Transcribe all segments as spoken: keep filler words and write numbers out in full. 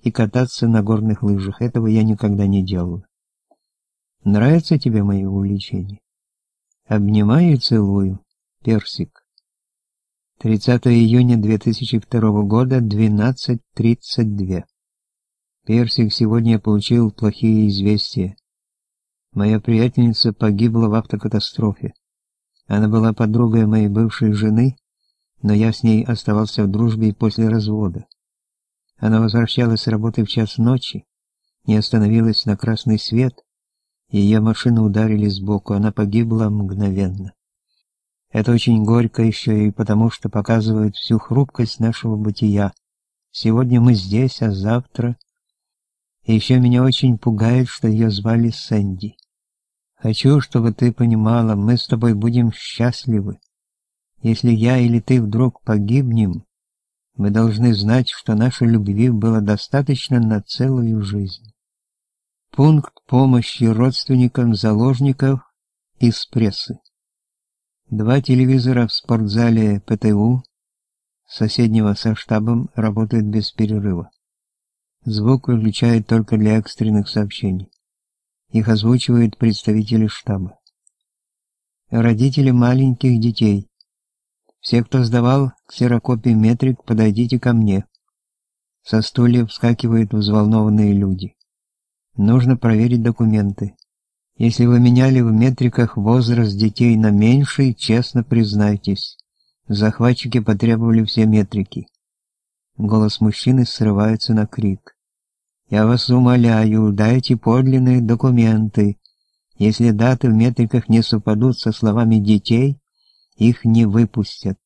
и кататься на горных лыжах. Этого я никогда не делал. Нравятся тебе мои увлечения? Обнимаю и целую. Персик. тридцатого июня две тысячи второго года, двенадцать тридцать два. Персик, сегодня я получил плохие известия. Моя приятельница погибла в автокатастрофе. Она была подругой моей бывшей жены, но я с ней оставался в дружбе и после развода. Она возвращалась с работы в час ночи, не остановилась на красный свет, и ее машину ударили сбоку, она погибла мгновенно. Это очень горько еще и потому, что показывает всю хрупкость нашего бытия. Сегодня мы здесь, а завтра... И еще меня очень пугает, что ее звали Сэнди. Хочу, чтобы ты понимала, мы с тобой будем счастливы. Если я или ты вдруг погибнем, мы должны знать, что нашей любви было достаточно на целую жизнь. Пункт помощи родственникам заложников из прессы. Два телевизора в спортзале ПТУ, соседнего со штабом, работают без перерыва. Звук выключают только для экстренных сообщений. Их озвучивают представители штаба. Родители маленьких детей. Все, кто сдавал ксерокопии метрик, подойдите ко мне. Со стульев вскакивают взволнованные люди. Нужно проверить документы. Если вы меняли в метриках возраст детей на меньший, честно признайтесь. Захватчики потребовали все метрики. Голос мужчины срывается на крик. Я вас умоляю, дайте подлинные документы. Если даты в метриках не совпадут со словами детей, их не выпустят.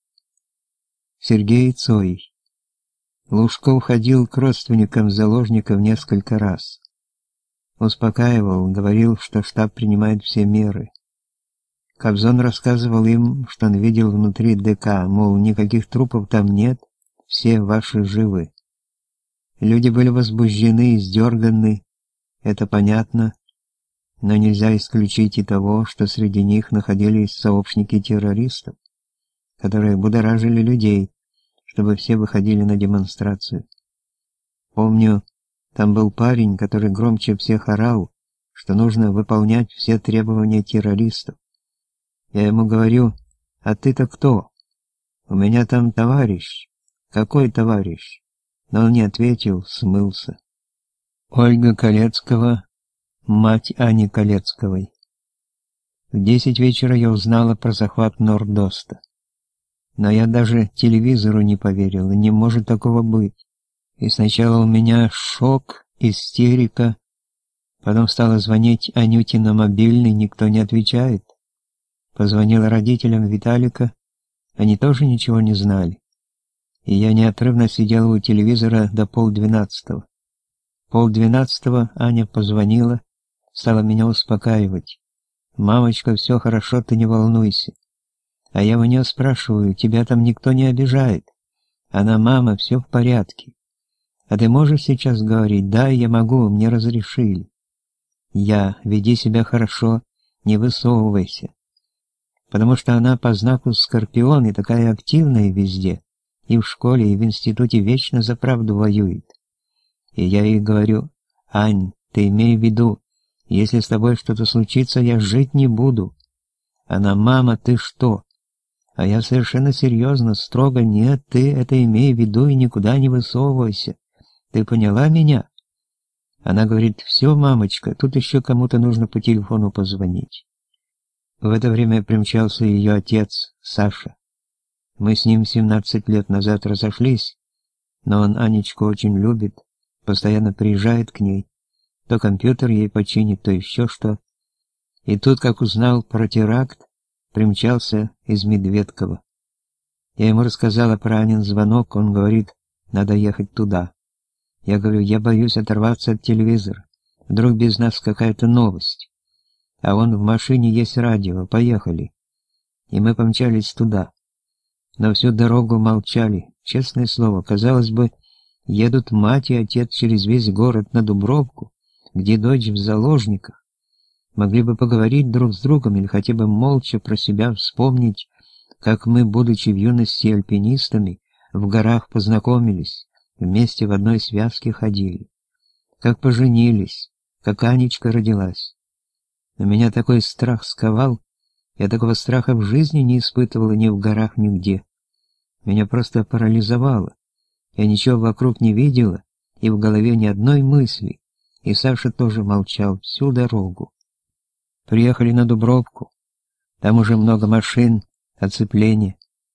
Сергей Цой. Лужков ходил к родственникам заложников несколько раз. Успокаивал, говорил, что штаб принимает все меры. Кобзон рассказывал им, что он видел внутри ДК, мол, никаких трупов там нет, все ваши живы. Люди были возбуждены и сдерганы, это понятно, но нельзя исключить и того, что среди них находились сообщники террористов, которые будоражили людей, чтобы все выходили на демонстрацию. Помню, там был парень, который громче всех орал, что нужно выполнять все требования террористов. Я ему говорю: «А ты-то кто? У меня там товарищ». «Какой товарищ?» Но он не ответил, смылся. Ольга Колецкого, мать Ани Колецковой. В десять вечера я узнала про захват Нордоста. Но я даже телевизору не поверила, не может такого быть. И сначала у меня шок, истерика, потом стала звонить Анюте на мобильный, никто не отвечает. Позвонила родителям Виталика, они тоже ничего не знали. И я неотрывно сидела у телевизора до полдвенадцатого. Полдвенадцатого Аня позвонила, стала меня успокаивать. «Мамочка, все хорошо, ты не волнуйся». А я у нее спрашиваю: «Тебя там никто не обижает?» Она: «Мама, все в порядке». «А ты можешь сейчас говорить?» «Да, я могу, мне разрешили». Я: «Веди себя хорошо, не высовывайся». Потому что она по знаку Скорпион и такая активная везде. И в школе, и в институте вечно за правду воюет. И я ей говорю: «Ань, ты имей в виду, если с тобой что-то случится, я жить не буду». Она: «Мама, ты что?» А я совершенно серьезно, строго: «Нет, ты это имей в виду и никуда не высовывайся. Ты поняла меня?» Она говорит: «Все, мамочка, тут еще кому-то нужно по телефону позвонить». В это время примчался ее отец, Саша. Мы с ним семнадцать лет назад разошлись, но он Анечку очень любит, постоянно приезжает к ней, то компьютер ей починит, то еще что. И тут, как узнал про теракт, примчался из Медведкова. Я ему рассказала про Анин звонок, он говорит: «Надо ехать туда». Я говорю: «Я боюсь оторваться от телевизора, вдруг без нас какая-то новость». А он: «В машине есть радио, поехали». И мы помчались туда. Но всю дорогу молчали, честное слово, казалось бы, едут мать и отец через весь город на Дубровку, где дочь в заложниках. Могли бы поговорить друг с другом или хотя бы молча про себя вспомнить, как мы, будучи в юности альпинистами, в горах познакомились, вместе в одной связке ходили. Как поженились, как Анечка родилась. Но меня такой страх сковал, я такого страха в жизни не испытывала ни в горах, нигде. Меня просто парализовало. Я ничего вокруг не видела, и в голове ни одной мысли. И Саша тоже молчал всю дорогу. Приехали на Дубровку. Там уже много машин, оцепление.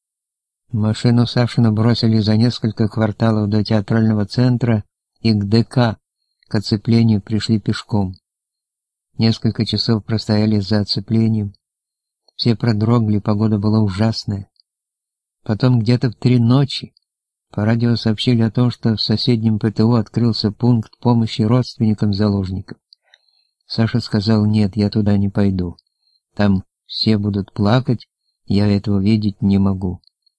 Машину Сашину бросили за несколько кварталов до театрального центра, и к ДК, к оцеплению, пришли пешком. Несколько часов простояли за оцеплением. Все продрогли, погода была ужасная. Потом где-то в три ночи по радио сообщили о том, что в соседнем ПТУ открылся пункт помощи родственникам заложников. Саша сказал: «Нет, я туда не пойду. Там все будут плакать, я этого видеть не могу».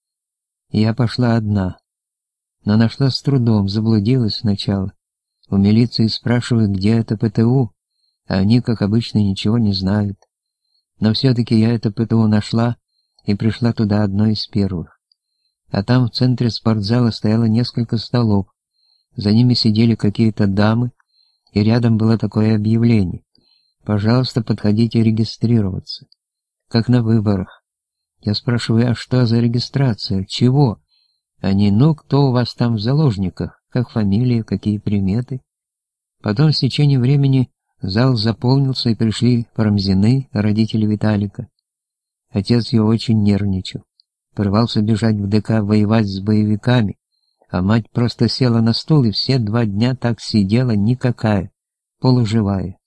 Я пошла одна, но нашла с трудом, заблудилась сначала. У милиции спрашивают, где это ПТУ, а они, как обычно, ничего не знают. Но все-таки я это ПТУ нашла и пришла туда одной из первых. А там в центре спортзала стояло несколько столов, за ними сидели какие-то дамы, и рядом было такое объявление: «Пожалуйста, подходите регистрироваться». Как на выборах. Я спрашиваю: «А что за регистрация? Чего?» Они: «Ну, кто у вас там в заложниках? Как фамилия, какие приметы?» Потом с течением времени зал заполнился, и пришли Парамзины, родители Виталика. Отец его очень нервничал. Порывался бежать в ДК воевать с боевиками, а мать просто села на стул и все два дня так сидела никакая, полуживая.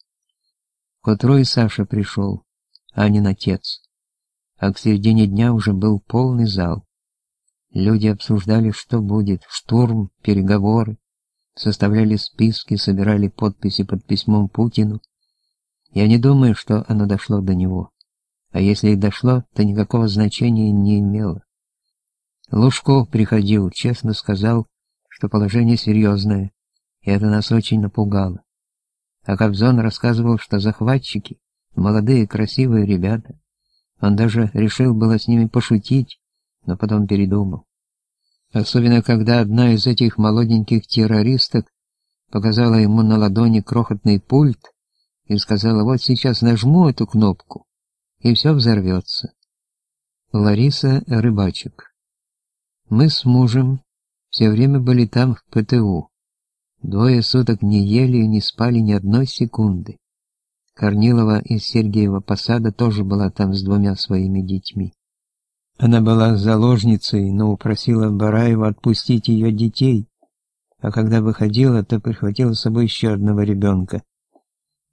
К утру и Саша пришел, Анин отец. А к середине дня уже был полный зал. Люди обсуждали, что будет: штурм, переговоры, составляли списки, собирали подписи под письмом Путину. Я не думаю, что оно дошло до него. А если и дошло, то никакого значения не имело. Лужков приходил, честно сказал, что положение серьезное, и это нас очень напугало. А Кобзон рассказывал, что захватчики — молодые красивые ребята. Он даже решил было с ними пошутить, но потом передумал. Особенно, когда одна из этих молоденьких террористок показала ему на ладони крохотный пульт и сказала: «Вот сейчас нажму эту кнопку, и все взорвется». Лариса Рыбачек. Мы с мужем все время были там, в ПТУ. Двое суток не ели и не спали ни одной секунды. Корнилова из Сергиева Посада тоже была там с двумя своими детьми. Она была заложницей, но упросила Бараева отпустить ее детей, а когда выходила, то прихватила с собой еще одного ребенка,